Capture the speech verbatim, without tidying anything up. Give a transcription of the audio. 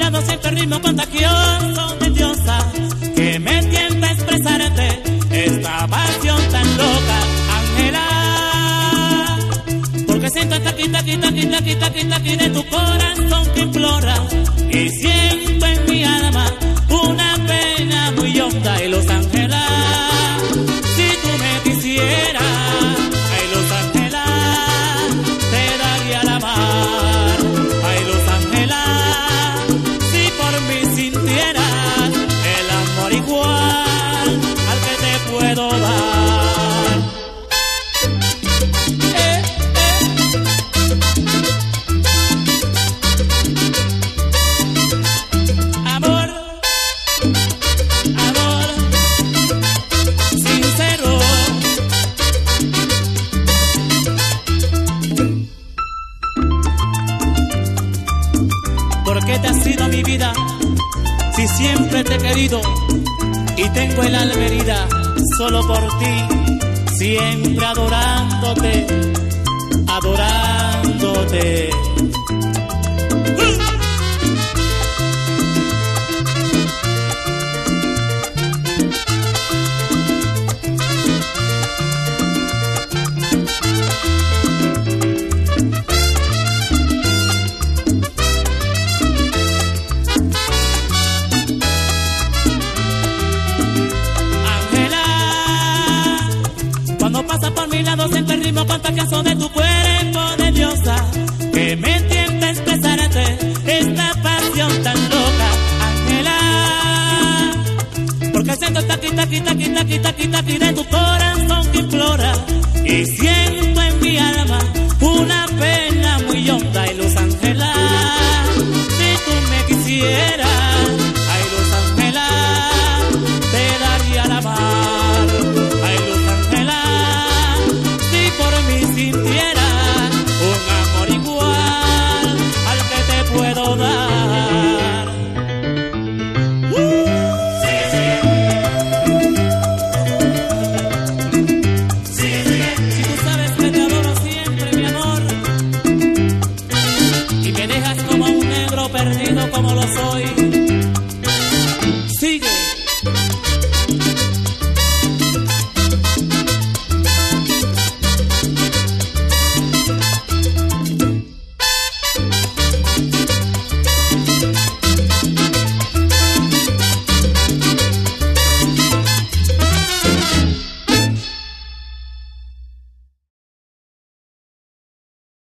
lado siempre el ritmo contagioso de diosa que me tienta a expresarte esta pasión tan loca, Ángela. Porque siento esta quita, quita, quita, quita, quita, quita de tu corazón que implora y siento en mi alma una pena muy honda. Y Los Ángeles, si tú me quisieras, ay Los Ángeles, te daría la mar. Ay Los Ángeles, si por mí sintieras el amor igual al que te puedo dar. Eh, eh. Amor, amor sincero. ¿Por qué te has sido mi vida si siempre te he querido y tengo el alma herida solo por ti, siempre adorándote, adorándote? Cuando pasa por mi lado siento el ritmo contagioso de tu cuerpo de diosa que me tienta a expresarte esta pasión tan loca, Ángela. Porque siento esta quita, quita, quita, quita, quita, quita de tu corazón que implora y siento en mi alma una pena muy honda. Y Los Ángeles, si tú me quisieras,